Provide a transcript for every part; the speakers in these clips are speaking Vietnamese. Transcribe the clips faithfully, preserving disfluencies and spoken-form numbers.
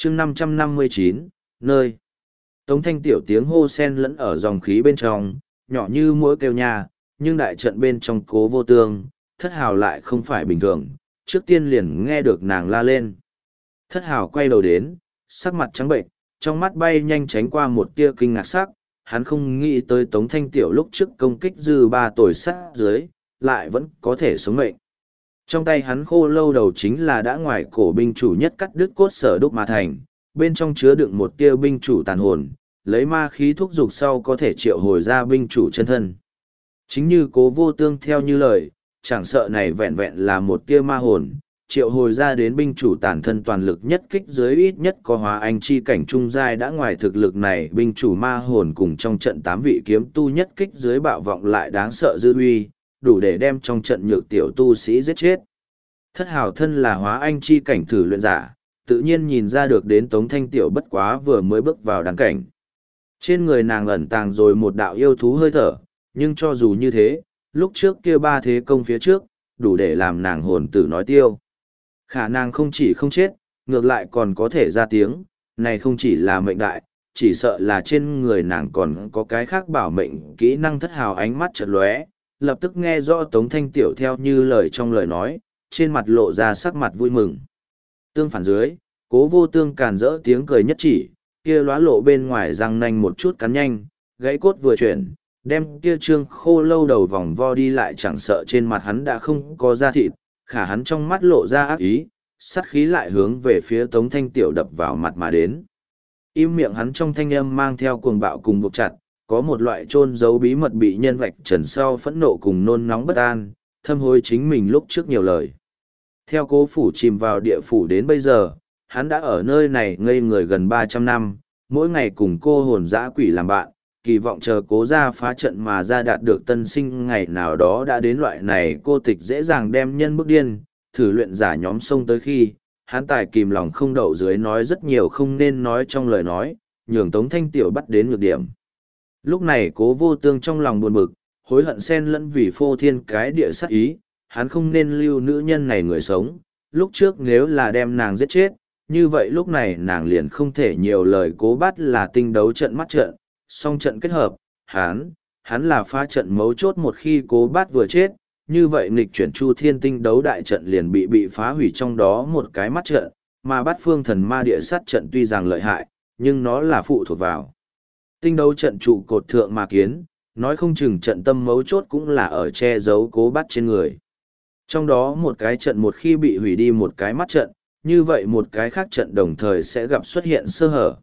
chương năm trăm năm mươi chín, nơi. Tống thanh tiểu tiếng hô sen lẫn ở dòng khí bên trong, nhỏ như mỗi kêu nha, nhưng đại trận bên trong Cố Vô Tương, Thất Hào lại không phải bình thường, trước tiên liền nghe được nàng la lên. Thất Hào quay đầu đến, sắc mặt trắng bệnh, trong mắt bay nhanh tránh qua một tia kinh ngạc sắc, hắn không nghĩ tới Tống thanh tiểu lúc trước công kích dư ba tuổi sát dưới, lại vẫn có thể sống mệnh. Trong tay hắn khô lâu đầu chính là đã ngoài cổ binh chủ nhất cắt đứt cốt sở đúc mà thành, bên trong chứa đựng một tia binh chủ tàn hồn, lấy ma khí thúc dục sau có thể triệu hồi ra binh chủ chân thân. Chính như Cố Vô Tương theo như lời, chẳng sợ này vẹn vẹn là một tia ma hồn, triệu hồi ra đến binh chủ tàn thân toàn lực nhất kích dưới ít nhất có hóa anh chi cảnh trung giai đã ngoài thực lực này binh chủ ma hồn cùng trong trận tám vị kiếm tu nhất kích dưới bạo vọng lại đáng sợ dư uy, đủ để đem trong trận nhược tiểu tu sĩ giết chết. Thất Hào thân là hóa anh chi cảnh thử luyện giả, tự nhiên nhìn ra được đến Tống thanh tiểu bất quá vừa mới bước vào đăng cảnh. Trên người nàng ẩn tàng rồi một đạo yêu thú hơi thở, nhưng cho dù như thế, lúc trước kia ba thế công phía trước, đủ để làm nàng hồn tử nói tiêu. Khả năng không chỉ không chết, ngược lại còn có thể ra tiếng, này không chỉ là mệnh đại, chỉ sợ là trên người nàng còn có cái khác bảo mệnh kỹ năng. Thất Hào ánh mắt chợt lóe, lập tức nghe rõ Tống thanh tiểu theo như lời trong lời nói, trên mặt lộ ra sắc mặt vui mừng. Tương phản dưới, Cố Vô Tương càn rỡ tiếng cười nhất chỉ, kia lóa lộ bên ngoài răng nanh một chút cắn nhanh, gãy cốt vừa chuyển, đem kia trương khô lâu đầu vòng vo đi lại chẳng sợ trên mặt hắn đã không có da thịt, khả hắn trong mắt lộ ra ác ý, sát khí lại hướng về phía Tống thanh tiểu đập vào mặt mà đến. Im miệng hắn trong thanh âm mang theo cuồng bạo cùng buộc chặt, có một loại chôn giấu bí mật bị nhân vạch trần sau phẫn nộ cùng nôn nóng bất an, thâm hối chính mình lúc trước nhiều lời. Theo Cố phủ chìm vào địa phủ đến bây giờ, hắn đã ở nơi này ngây người gần ba trăm năm, mỗi ngày cùng cô hồn dã quỷ làm bạn, kỳ vọng chờ Cố gia phá trận mà ra đạt được tân sinh ngày nào đó đã đến loại này cô tịch dễ dàng đem nhân bức điên, thử luyện giả nhóm sông tới khi, hắn tài kìm lòng không đậu dưới nói rất nhiều không nên nói trong lời nói, nhường Tống thanh tiểu bắt đến nhược điểm. Lúc này Cố Vô Tương trong lòng buồn bực, hối hận xen lẫn vì phô thiên cái địa sát ý, hắn không nên lưu nữ nhân này người sống, lúc trước nếu là đem nàng giết chết, như vậy lúc này nàng liền không thể nhiều lời. Cố bắt là tinh đấu trận mắt trận, song trận kết hợp, hắn, hắn là phá trận mấu chốt. Một khi Cố bát vừa chết, như vậy nghịch chuyển chu thiên tinh đấu đại trận liền bị bị phá hủy trong đó một cái mắt trận, mà bát phương thần ma địa sát trận tuy rằng lợi hại, nhưng nó là phụ thuộc vào tinh đấu trận trụ cột thượng mà kiến, nói không chừng trận tâm mấu chốt cũng là ở che giấu Cố bát trên người. Trong đó một cái trận một khi bị hủy đi một cái mắt trận, như vậy một cái khác trận đồng thời sẽ gặp xuất hiện sơ hở.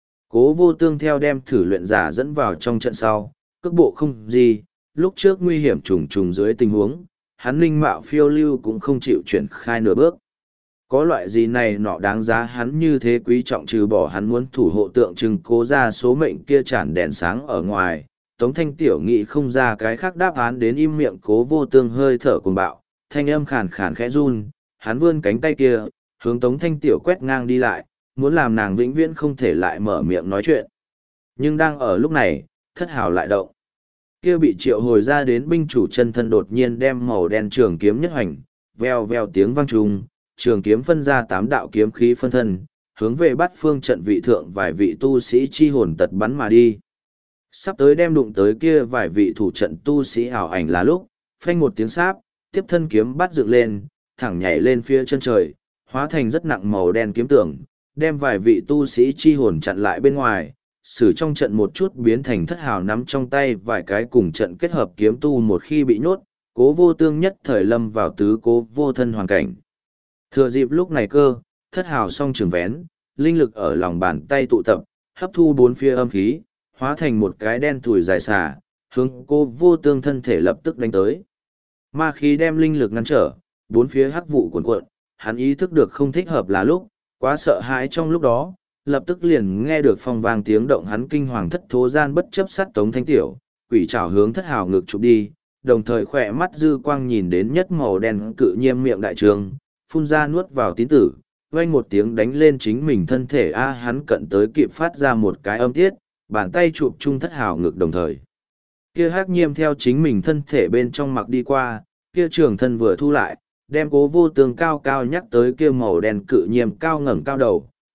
Cố Vô Tương theo đem thử luyện giả dẫn vào trong trận sau, cước bộ không gì, lúc trước nguy hiểm trùng trùng dưới tình huống, hắn linh mạo phiêu lưu cũng không chịu chuyển khai nửa bước. Có loại gì này nọ đáng giá hắn như thế quý trọng, trừ bỏ hắn muốn thủ hộ tượng trưng Cố ra số mệnh kia tràn đèn sáng ở ngoài, Tống thanh tiểu nghị không ra cái khác đáp án đến. Im miệng Cố Vô Tương hơi thở cuồng bạo, thanh âm khàn khàn khẽ run, hắn vươn cánh tay kia, hướng Tống thanh tiểu quét ngang đi lại, muốn làm nàng vĩnh viễn không thể lại mở miệng nói chuyện. Nhưng đang ở lúc này, Thất Hào lại động. Kia bị triệu hồi ra đến binh chủ chân thân đột nhiên đem màu đen trường kiếm nhất hành, veo veo tiếng vang trùng, trường kiếm phân ra tám đạo kiếm khí phân thân, hướng về bát phương trận vị thượng vài vị tu sĩ chi hồn tật bắn mà đi. Sắp tới đem đụng tới kia vài vị thủ trận tu sĩ ảo ảnh là lúc, phanh một tiếng sáp, tiếp thân kiếm bắt dựng lên, thẳng nhảy lên phía chân trời, hóa thành rất nặng màu đen kiếm tưởng, đem vài vị tu sĩ chi hồn chặn lại bên ngoài, xử trong trận một chút biến thành Thất Hào nắm trong tay vài cái cùng trận kết hợp kiếm tu. Một khi bị nhốt, Cố Vô Tương nhất thời lâm vào tứ cố vô thân hoàn cảnh. Thừa dịp lúc này cơ, Thất Hào song trường vén, linh lực ở lòng bàn tay tụ tập, hấp thu bốn phía âm khí, hóa thành một cái đen thùi dài xà, hướng Cố Vô Tương thân thể lập tức đánh tới. Ma khí đem linh lực ngăn trở, bốn phía hắc vụ cuồn cuộn, hắn ý thức được không thích hợp là lúc, quá sợ hãi trong lúc đó, lập tức liền nghe được phong vang tiếng động, hắn kinh hoàng thất thố gian bất chấp sát Tống thanh tiểu, quỷ trảo hướng Thất Hào ngực chụp đi, đồng thời khỏe mắt dư quang nhìn đến nhất màu đen cự nhiêm miệng đại trường, phun ra nuốt vào tín tử, vang một tiếng đánh lên chính mình thân thể. A hắn cận tới kịp phát ra một cái âm tiết, bàn tay chụp chung Thất Hào ngực đồng thời. Kia hắc nhiêm theo chính mình thân thể bên trong mặc đi qua, kia trường thân vừa thu lại, đem Cố Vô Tương cao cao nhắc tới kia màu đen cự nhiêm cao ngẩng cao đầu,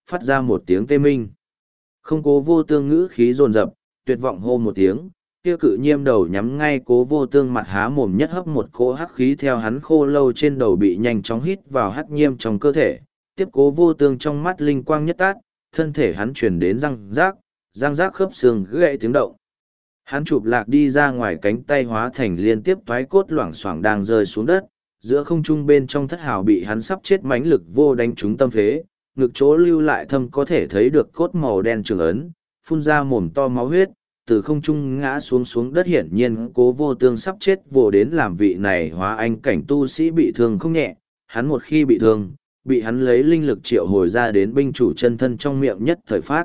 phát ra một tiếng tê minh. Không cố vô tương ngữ khí dồn dập, tuyệt vọng hô một tiếng, kia cự nhiêm đầu nhắm ngay cố vô tương mặt há mồm nhất hấp một cỗ hắc khí theo hắn khô lâu trên đầu bị nhanh chóng hít vào hắc nhiêm trong cơ thể, tiếp cố vô tương trong mắt linh quang nhất tát, thân thể hắn chuyển đến răng rác, răng rác khớp xương gãy tiếng động. Hắn chụp lạc đi ra ngoài cánh tay hóa thành liên tiếp toái cốt loảng xoảng đang rơi xuống đất, giữa không trung bên trong thất hào bị hắn sắp chết mãnh lực vô đánh trúng tâm phế, ngực chỗ lưu lại thâm có thể thấy được cốt màu đen trường ấn, phun ra mồm to máu huyết, từ không trung ngã xuống xuống đất, hiển nhiên cố vô tương sắp chết vô đến làm vị này hóa anh cảnh tu sĩ bị thương không nhẹ, hắn một khi bị thương, bị hắn lấy linh lực triệu hồi ra đến binh chủ chân thân trong miệng nhất thời phát.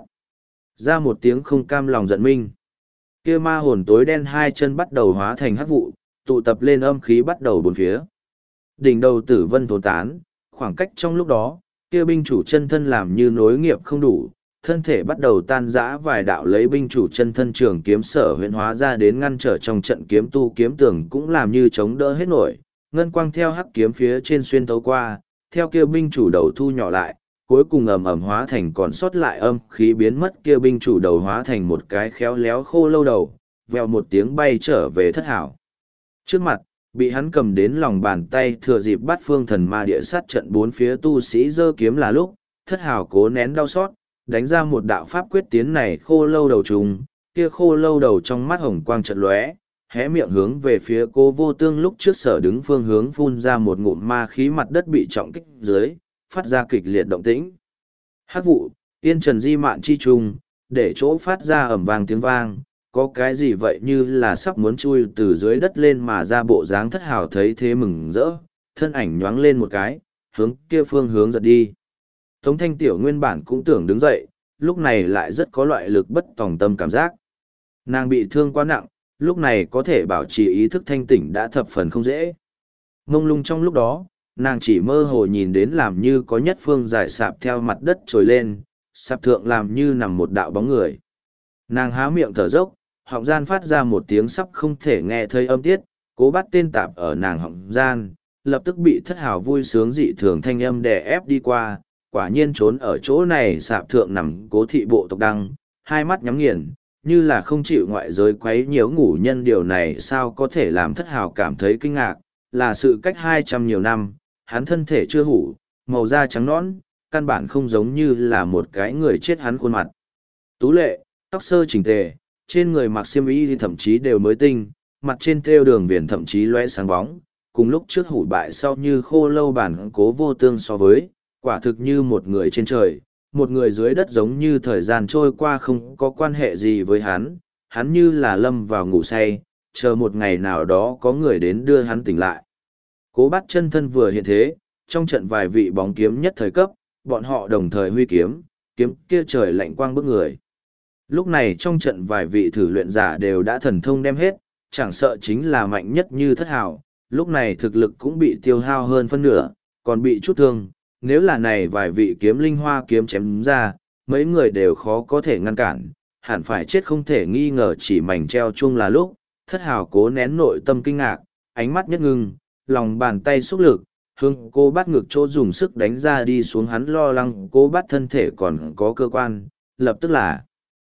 Ra một tiếng không cam lòng giận minh. Kia ma hồn tối đen hai chân bắt đầu hóa thành hắc vụ, tụ tập lên âm khí bắt đầu bốn phía. Đỉnh đầu tử vân thốn tán, khoảng cách trong lúc đó, kia binh chủ chân thân làm như nối nghiệp không đủ, thân thể bắt đầu tan rã, vài đạo lấy binh chủ chân thân trường kiếm sở huyễn hóa ra đến ngăn trở trong trận kiếm tu kiếm tường cũng làm như chống đỡ hết nổi, ngân quang theo hắc kiếm phía trên xuyên tấu qua, theo kia binh chủ đầu thu nhỏ lại, cuối cùng ầm ầm hóa thành còn sót lại âm khí biến mất, kia binh chủ đầu hóa thành một cái khéo léo khô lâu đầu, vèo một tiếng bay trở về thất hảo. Trước mặt, bị hắn cầm đến lòng bàn tay thừa dịp bắt phương thần ma địa sát trận bốn phía tu sĩ giơ kiếm là lúc, thất hảo cố nén đau xót, đánh ra một đạo pháp quyết tiến này khô lâu đầu trùng, kia khô lâu đầu trong mắt hồng quang trận lóe, hé miệng hướng về phía cô vô tương lúc trước sở đứng phương hướng phun ra một ngụm ma khí, mặt đất bị trọng kích dưới, phát ra kịch liệt động tĩnh. Hắc vụ, yên trần di mạn chi trùng, để chỗ phát ra ầm vang tiếng vang, có cái gì vậy như là sắp muốn chui từ dưới đất lên mà ra bộ dáng thất hào thấy thế mừng rỡ, thân ảnh nhoáng lên một cái, hướng kia phương hướng giật đi. Tống Thanh Tiểu nguyên bản cũng tưởng đứng dậy, lúc này lại rất có loại lực bất tòng tâm cảm giác. Nàng bị thương quá nặng, lúc này có thể bảo trì ý thức thanh tỉnh đã thập phần không dễ. Mông lung trong lúc đó, nàng chỉ mơ hồ nhìn đến làm như có nhất phương dài sạp theo mặt đất trồi lên, sạp thượng làm như nằm một đạo bóng người. Nàng há miệng thở dốc, họng gian phát ra một tiếng sắp không thể nghe thấy âm tiết, cố bắt tên tạp ở nàng họng gian, lập tức bị thất hào vui sướng dị thường thanh âm đè ép đi qua, quả nhiên trốn ở chỗ này sạp thượng nằm cố thị bộ tộc đăng, hai mắt nhắm nghiền, như là không chịu ngoại giới quấy nhiễu ngủ nhân. Điều này sao có thể làm thất hào cảm thấy kinh ngạc, là sự cách hai trăm nhiều năm, hắn thân thể chưa hủ, màu da trắng nõn, căn bản không giống như là một cái người chết. Hắn khuôn mặt tú lệ, tóc sơ chỉnh tề, trên người mặc xiêm y thì thậm chí đều mới tinh, mặt trên thêu đường viền thậm chí loe sáng bóng, cùng lúc trước hủ bại sau như khô lâu bản cố vô tương so với, quả thực như một người trên trời, một người dưới đất, giống như thời gian trôi qua không có quan hệ gì với hắn, hắn như là lâm vào ngủ say, chờ một ngày nào đó có người đến đưa hắn tỉnh lại. Cố bắt chân thân vừa hiện thế, trong trận vài vị bóng kiếm nhất thời cấp, bọn họ đồng thời huy kiếm, kiếm kia trời lạnh quang bức người. Lúc này trong trận vài vị thử luyện giả đều đã thần thông đem hết, chẳng sợ chính là mạnh nhất như thất hào, lúc này thực lực cũng bị tiêu hao hơn phân nửa, còn bị chút thương. Nếu là này vài vị kiếm linh hoa kiếm chém ra, mấy người đều khó có thể ngăn cản, hẳn phải chết không thể nghi ngờ. Chỉ mảnh treo chuông là lúc, thất hào cố nén nội tâm kinh ngạc, ánh mắt nhất ngưng, lòng bàn tay xúc lực, hướng cô bắt ngực chỗ dùng sức đánh ra đi xuống. Hắn lo lắng cô bắt thân thể còn có cơ quan, lập tức là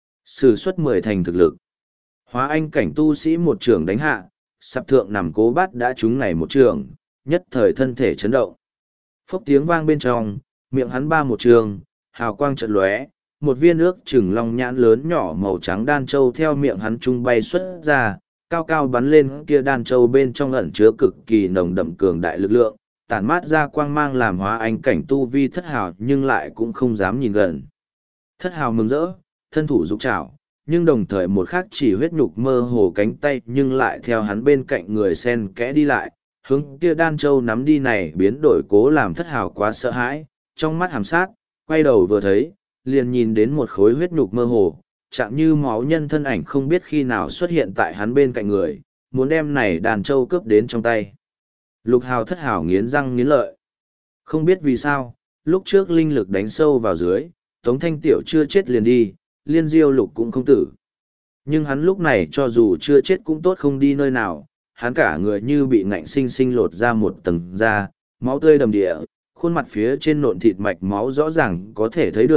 sử xuất mười thành thực lực. Hóa anh cảnh tu sĩ một trường đánh hạ, sắp thượng nằm cố bắt đã trúng này một trường, nhất thời thân thể chấn động. Phốc tiếng vang bên trong, miệng hắn ba một trường, hào quang chợt lóe, một viên ước chừng long nhãn lớn nhỏ màu trắng đan châu theo miệng hắn trung bay xuất ra, cao cao bắn lên. Kia đan châu bên trong ẩn chứa cực kỳ nồng đậm cường đại lực lượng, tản mát ra quang mang làm hóa anh cảnh tu vi thất hào nhưng lại cũng không dám nhìn gần. Thất hào mừng rỡ, thân thủ dục chảo, nhưng đồng thời một khắc chỉ huyết nhục mơ hồ cánh tay nhưng lại theo hắn bên cạnh người sen kẽ đi lại, hướng kia đan châu nắm đi này biến đổi cố làm thất hào quá sợ hãi, trong mắt hàm sát, quay đầu vừa thấy, liền nhìn đến một khối huyết nhục mơ hồ, chạm như máu nhân thân ảnh không biết khi nào xuất hiện tại hắn bên cạnh người, muốn đem này đàn châu cướp đến trong tay. Lục hào thất hào nghiến răng nghiến lợi. Không biết vì sao, lúc trước linh lực đánh sâu vào dưới, Tống Thanh Tiểu chưa chết liền đi, liên diêu lục cũng không tử. Nhưng hắn lúc này cho dù chưa chết cũng tốt không đi nơi nào, hắn cả người như bị ngạnh sinh sinh lột ra một tầng da, máu tươi đầm địa, khuôn mặt phía trên nộn thịt mạch máu rõ ràng có thể thấy được,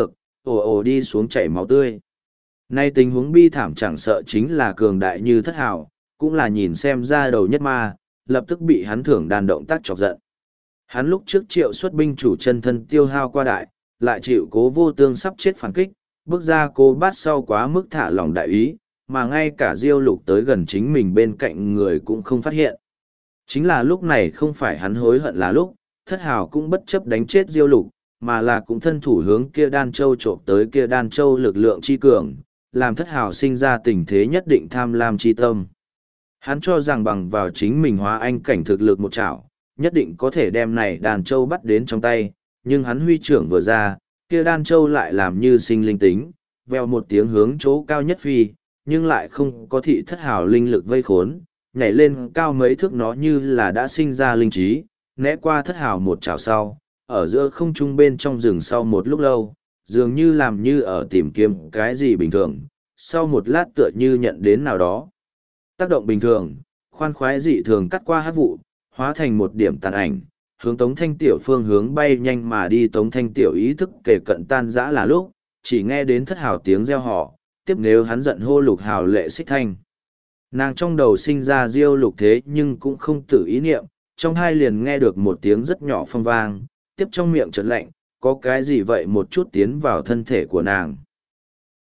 ồ ồ đi xuống chảy máu tươi. Nay tình huống bi thảm chẳng sợ chính là cường đại như thất hào, cũng là nhìn xem ra đầu nhất ma, lập tức bị hắn thưởng đàn động tác chọc giận. Hắn lúc trước triệu xuất binh chủ chân thân tiêu hao qua đại, lại chịu cố vô tương sắp chết phản kích, bước ra cô bát sau quá mức thả lòng đại ý, mà ngay cả diêu lục tới gần chính mình bên cạnh người cũng không phát hiện. Chính là lúc này không phải hắn hối hận là lúc, thất hào cũng bất chấp đánh chết diêu lục, mà là cũng thân thủ hướng kia đan châu trộm tới kia đan châu lực lượng chi cường, làm thất hào sinh ra tình thế nhất định tham lam chi tâm. Hắn cho rằng bằng vào chính mình hóa anh cảnh thực lực một chảo, nhất định có thể đem này đan châu bắt đến trong tay, nhưng hắn huy trưởng vừa ra, kia đan châu lại làm như sinh linh tính, veo một tiếng hướng chỗ cao nhất phi, nhưng lại không có thị thất hào linh lực vây khốn, nhảy lên cao mấy thước nó như là đã sinh ra linh trí, né qua thất hào một chảo sau, ở giữa không trung bên trong rừng sau một lúc lâu, dường như làm như ở tìm kiếm cái gì bình thường, sau một lát tựa như nhận đến nào đó. Tác động bình thường, khoan khoái dị thường cắt qua hát vụ, hóa thành một điểm tàn ảnh, hướng Tống Thanh Tiểu phương hướng bay nhanh mà đi. Tống Thanh Tiểu ý thức kể cận tan dã là lúc, chỉ nghe đến thất hào tiếng reo họ, tiếp nếu hắn giận hô lục hào lệ xích thanh. Nàng trong đầu sinh ra diêu lục thế nhưng cũng không tự ý niệm, trong hai liền nghe được một tiếng rất nhỏ phong vang, tiếp trong miệng trật lạnh, có cái gì vậy một chút tiến vào thân thể của nàng.